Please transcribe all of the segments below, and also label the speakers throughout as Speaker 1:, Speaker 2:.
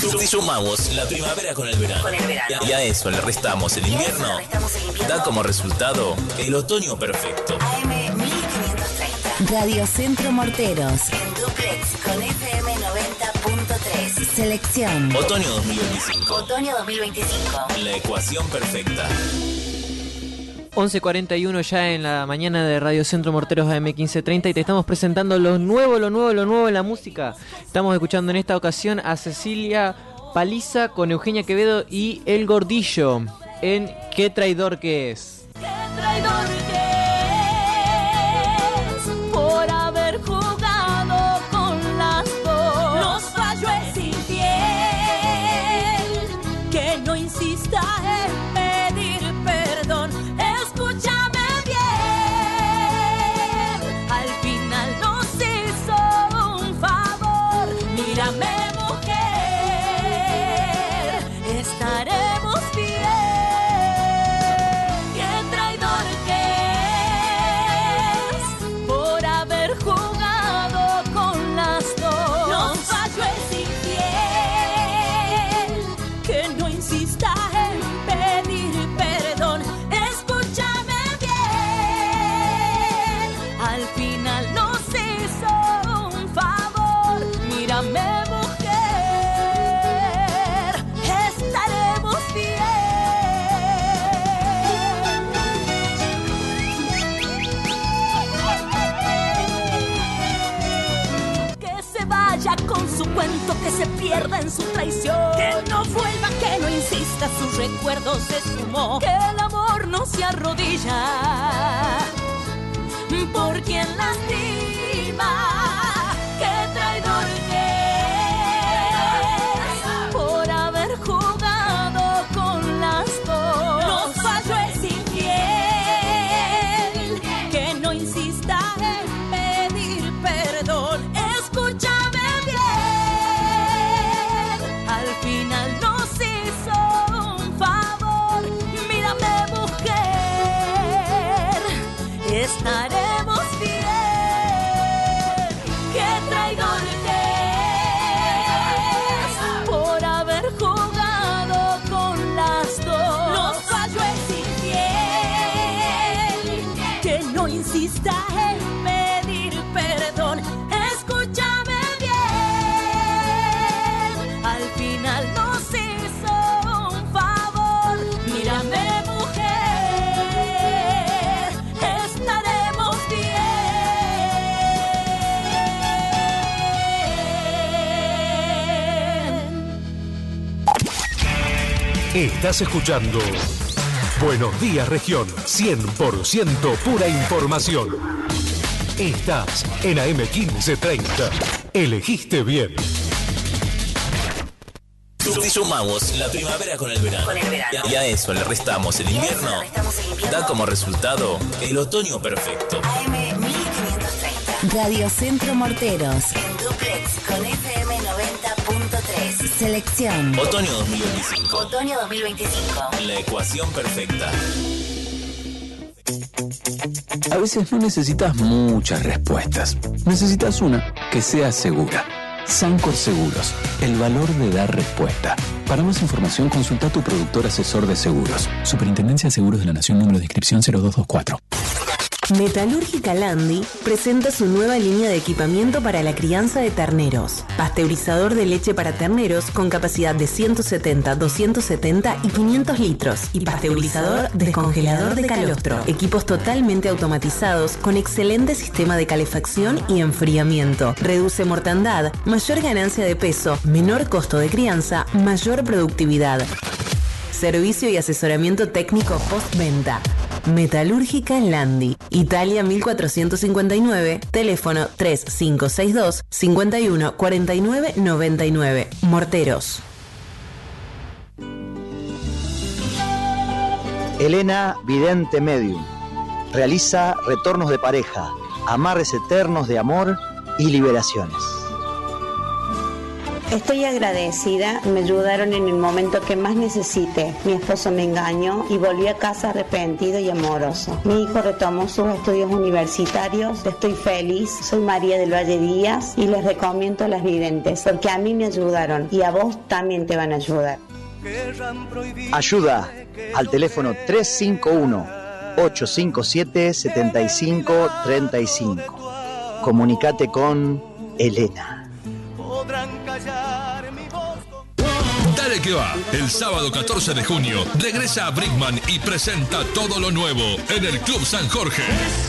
Speaker 1: Si sumamos la primavera con el verano, y a eso le restamos el invierno, da como resultado el otoño perfecto.
Speaker 2: AM 1530. Radio Centro Morteros. En duplex con FM 90.3. Selección.
Speaker 1: Otoño 2025.
Speaker 2: Otoño 2025.
Speaker 1: La ecuación perfecta.
Speaker 3: 11:41 ya en la mañana de Radio Centro Morteros AM 1530 y te estamos presentando lo nuevo en la música. Estamos escuchando en esta ocasión a Cecilia Paliza con Eugenia Quevedo y El Gordillo en Qué traidor que es.
Speaker 4: Qué traidor que es por haber jugado con las dos. Nos falló, es infiel, que no insista en pedir perdón. Escúchame bien, al final nos hizo un favor. Mírame, mujer, estaremos bien. Qué traidor que es por haber jugado con las dos. Nos falló, es infiel, que no insista en pedir perdón. Escúchame bien, al final nos hizo un favor. Mírame, mujer, estaremos bien. Que se vaya con su cuento, que se pierda en su traición. Que no vuelva, que no insista, sus recuerdos se sumó. Que el amor no se arrodilla por quien lastima. Qué traidor que es por haber jugado con las dos. Nos falló, es infiel, que no insista en pedir perdón. Escúchame bien, al final nos hizo un favor. Mírame, mujer, estaremos bien. Qué traidor que es por haber jugado con las dos. Nos falló, es infiel, que no insista en pedir perdón. Escúchame bien, al final nos hizo un favor. Mírame, mujer, estaremos bien.
Speaker 5: Estás escuchando Buenos Días Región, 100% pura información. Estás en AM 1530. Elegiste bien.
Speaker 1: Si sumamos la primavera con el verano, y a eso le restamos el invierno, da como resultado el otoño perfecto.
Speaker 2: AM 1530. Radio Centro Morteros. En duplex con FM 90.3. Selección.
Speaker 1: Otoño 2025.
Speaker 2: Otoño 2025.
Speaker 1: La ecuación perfecta.
Speaker 6: A veces no necesitas muchas respuestas. Necesitas una que sea segura. Sancor Seguros, el valor de dar respuesta. Para más información, consulta a tu productor asesor de seguros. Superintendencia de Seguros de la Nación, número de inscripción 0224.
Speaker 7: Metalúrgica Landi presenta su nueva línea de equipamiento para la crianza de terneros. Pasteurizador de leche para terneros con capacidad de 170, 270 y 500 litros. Y pasteurizador descongelador de calostro. Equipos totalmente automatizados con excelente sistema de calefacción y enfriamiento. Reduce mortandad, mayor ganancia de peso, menor costo de crianza, mayor productividad. Servicio y asesoramiento técnico postventa. Metalúrgica Landi, Italia 1459, teléfono 3562 51 49 99. Morteros.
Speaker 8: Elena Vidente Medium realiza retornos de pareja, amarres eternos de amor y liberaciones.
Speaker 9: Estoy agradecida, me ayudaron en el momento que más necesité. Mi esposo me engañó y volví a casa arrepentido y amoroso. Mi hijo retomó sus estudios universitarios, estoy feliz, soy María del Valle Díaz y les recomiendo a las videntes, porque a mí me ayudaron y a vos también te van a ayudar.
Speaker 8: Ayuda al teléfono 351-857-7535. Comunicate con Elena.
Speaker 10: Dale que va, el sábado 14 de junio regresa a Brickman y presenta todo lo nuevo en el Club San Jorge.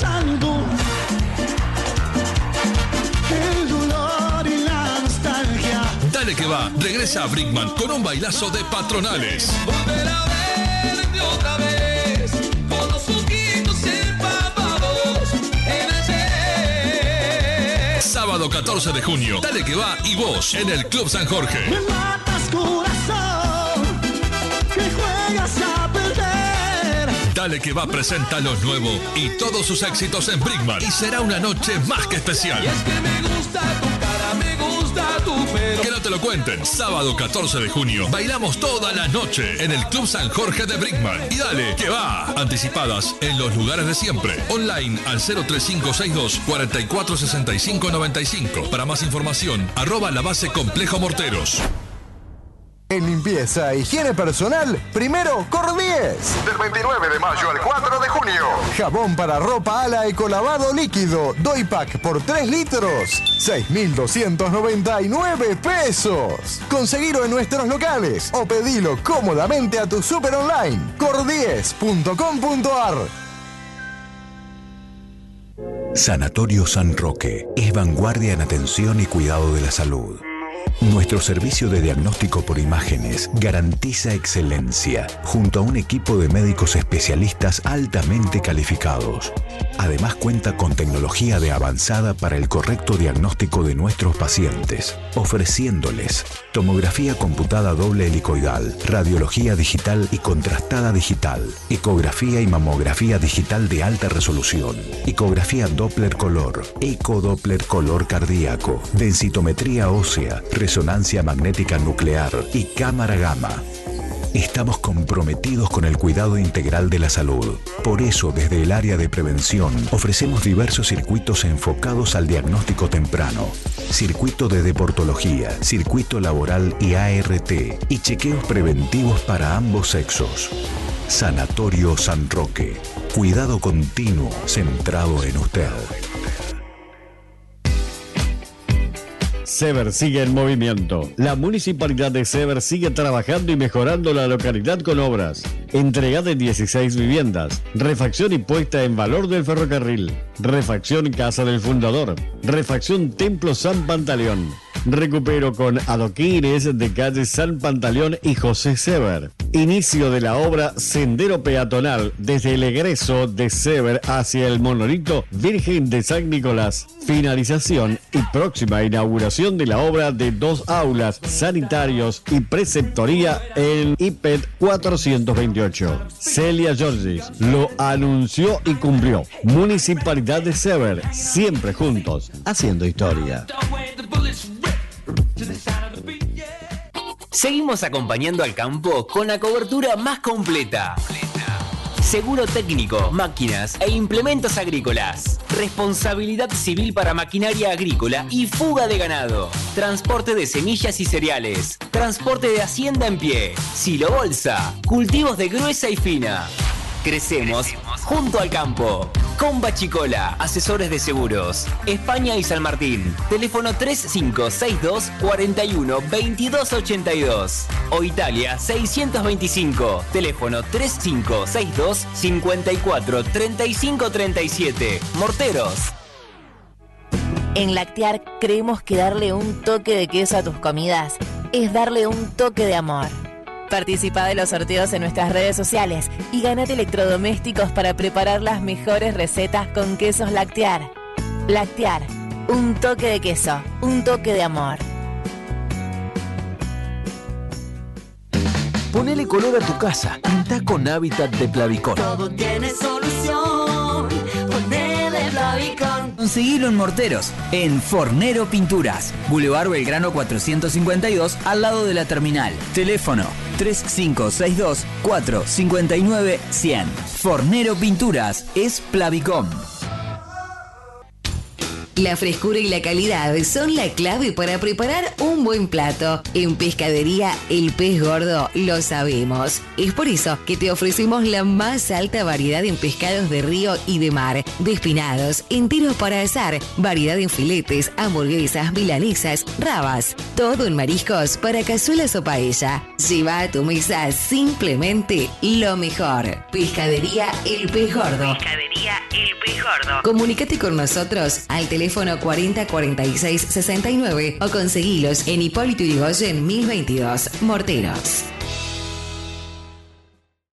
Speaker 10: Dale que va, regresa a Brickman con un bailazo de patronales. Volver a verte otra vez, con los ojitos empapados en ayer. Sábado 14 de junio, Dale que va y vos en el Club San Jorge.
Speaker 11: Me matas corazón, que juegas a perder.
Speaker 10: Dale que va presenta lo nuevo y todos sus éxitos en Brickman y será una noche más que especial.
Speaker 11: Y es que me gusta tu cara, me gusta tu pelo.
Speaker 10: Que no te lo cuenten. Sábado 14 de junio bailamos toda la noche en el Club San Jorge de Brickman. Y dale que va. Anticipadas en los lugares de siempre. Online al 03562 446595. Para más información, @la base Complejo Morteros.
Speaker 12: En limpieza e higiene personal, primero Cordies.
Speaker 13: Del 29 de mayo al 4 de junio.
Speaker 12: Jabón para ropa ala ecolavado líquido, Doypack por 3 litros, 6.299 pesos. Conseguilo en nuestros locales o pedilo cómodamente a tu super online, cordies.com.ar.
Speaker 14: Sanatorio San Roque es vanguardia en atención y cuidado de la salud. Nuestro servicio de diagnóstico por imágenes garantiza excelencia, junto a un equipo de médicos especialistas altamente calificados. Además cuenta con tecnología de avanzada para el correcto diagnóstico de nuestros pacientes, ofreciéndoles tomografía computada doble helicoidal, radiología digital y contrastada digital, ecografía y mamografía digital de alta resolución, ecografía Doppler color, ecodoppler color cardíaco, densitometría ósea, resonancia magnética nuclear y cámara gamma. Estamos comprometidos con el cuidado integral de la salud. Por eso, desde el área de prevención, ofrecemos diversos circuitos enfocados al diagnóstico temprano. Circuito de deportología, circuito laboral y ART, y chequeos preventivos para ambos sexos. Sanatorio San Roque. Cuidado continuo centrado en usted.
Speaker 15: Sever sigue en movimiento. La Municipalidad de Sever sigue trabajando y mejorando la localidad con obras. Entrega de 16 viviendas. Refacción y puesta en valor del ferrocarril. Refacción Casa del Fundador. Refacción Templo San Pantaleón. Recupero con adoquines de calle San Pantaleón y José Sever. Inicio de la obra Sendero Peatonal desde el egreso de Sever hacia el monolito Virgen de San Nicolás. Finalización y próxima inauguración de la obra de 2 aulas, sanitarios y preceptoría en IPED 428. Celia Giorgis lo anunció y cumplió. Municipalidad de Sever, siempre juntos, haciendo historia.
Speaker 16: Seguimos acompañando al campo con la cobertura más completa. Seguro técnico, máquinas e implementos agrícolas. Responsabilidad civil para maquinaria agrícola y fuga de ganado. Transporte de semillas y cereales. Transporte de hacienda en pie. Silo bolsa. Cultivos de gruesa y fina. Crecemos junto al campo. Con Bachicola, asesores de seguros. España y San Martín. Teléfono 3562 41 2282. O Italia 625. Teléfono 3562 54 35 37. Morteros.
Speaker 2: En Lactear creemos que darle un toque de queso a tus comidas es darle un toque de amor. Participa de los sorteos en nuestras redes sociales y gánate electrodomésticos para preparar las mejores recetas con quesos Lactear. Lactear, un toque de queso, un toque de amor.
Speaker 17: Ponele color a tu casa. Pinta con Hábitat de Plavicón.
Speaker 4: Todo tiene solución. Ponele Plavicón.
Speaker 18: Conseguilo en Morteros, en Fornero Pinturas, Boulevard Belgrano 452, al lado de la terminal. Teléfono 3562-459-100. Fornero Pinturas es Plavicom.
Speaker 19: La frescura y la calidad son la clave para preparar un buen plato. En Pescadería El Pez Gordo lo sabemos. Es por eso que te ofrecemos la más alta variedad en pescados de río y de mar, despinados, enteros para asar, variedad en filetes, hamburguesas, milanesas, rabas. Todo en mariscos para cazuelas o paella. Lleva a tu mesa simplemente lo mejor. Pescadería El Pez Gordo. Pescadería El Pez Gordo. Comunícate con nosotros al teléfono 40 46 69 o conseguilos en Hipólito Yrigoyen 1022, Morteros.